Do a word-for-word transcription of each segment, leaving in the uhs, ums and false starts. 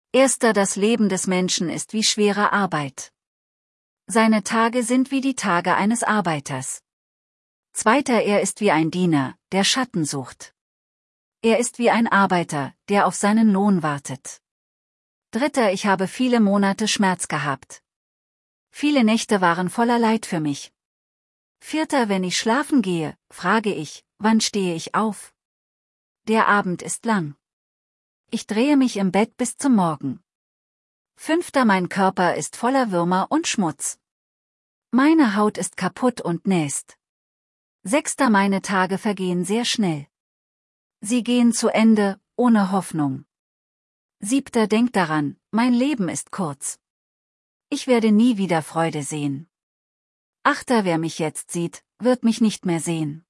Erster, das Leben des Menschen ist wie schwere Arbeit. Seine Tage sind wie die Tage eines Arbeiters. Zweiter, er ist wie ein Diener, der Schatten sucht. Er ist wie ein Arbeiter, der auf seinen Lohn wartet. Dritter, ich habe viele Monate Schmerz gehabt. Viele Nächte waren voller Leid für mich. Vierter, wenn ich schlafen gehe, frage ich, wann stehe ich auf? Der Abend ist lang. Ich drehe mich im Bett bis zum Morgen. Fünfter, mein Körper ist voller Würmer und Schmutz. Meine Haut ist kaputt und nässt. Sechster, meine Tage vergehen sehr schnell. Sie gehen zu Ende, ohne Hoffnung. Siebter, denk daran, mein Leben ist kurz. Ich werde nie wieder Freude sehen. Achter, wer mich jetzt sieht, wird mich nicht mehr sehen.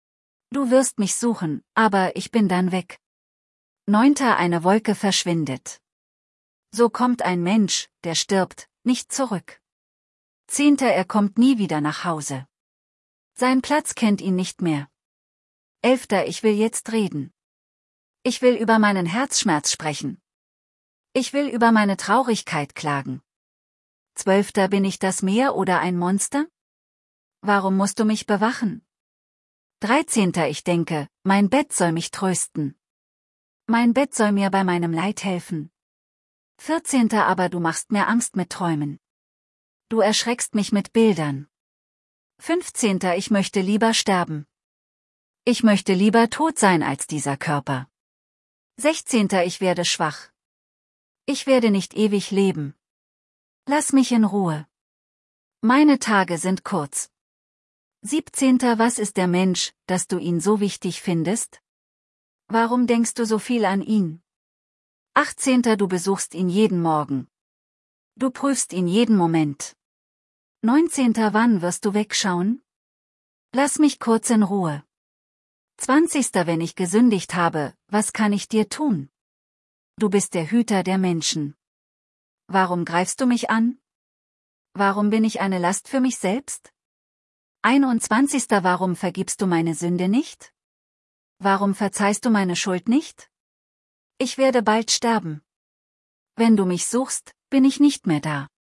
Du wirst mich suchen, aber ich bin dann weg. Neunter, eine Wolke verschwindet. So kommt ein Mensch, der stirbt, nicht zurück. Zehnter, er kommt nie wieder nach Hause. Sein Platz kennt ihn nicht mehr. Elfter, ich will jetzt reden. Ich will über meinen Herzschmerz sprechen. Ich will über meine Traurigkeit klagen. Zwölfter, bin ich das Meer oder ein Monster? Warum musst du mich bewachen? Dreizehnter, ich denke, mein Bett soll mich trösten. Mein Bett soll mir bei meinem Leid helfen. Vierzehnter, aber du machst mir Angst mit Träumen. Du erschreckst mich mit Bildern. Fünfzehnter, ich möchte lieber sterben. Ich möchte lieber tot sein als dieser Körper. Sechzehnter, ich werde schwach. Ich werde nicht ewig leben. Lass mich in Ruhe. Meine Tage sind kurz. Siebzehnter, was ist der Mensch, dass du ihn so wichtig findest? Warum denkst du so viel an ihn? Achtzehnter, du besuchst ihn jeden Morgen. Du prüfst ihn jeden Moment. Neunzehnter, wann wirst du wegschauen? Lass mich kurz in Ruhe. Zwanzigster, wenn ich gesündigt habe, was kann ich dir tun? Du bist der Hüter der Menschen. Warum greifst du mich an? Warum bin ich eine Last für mich selbst? Einundzwanzigster, warum vergibst du meine Sünde nicht? Warum verzeihst du meine Schuld nicht? Ich werde bald sterben. Wenn du mich suchst, bin ich nicht mehr da.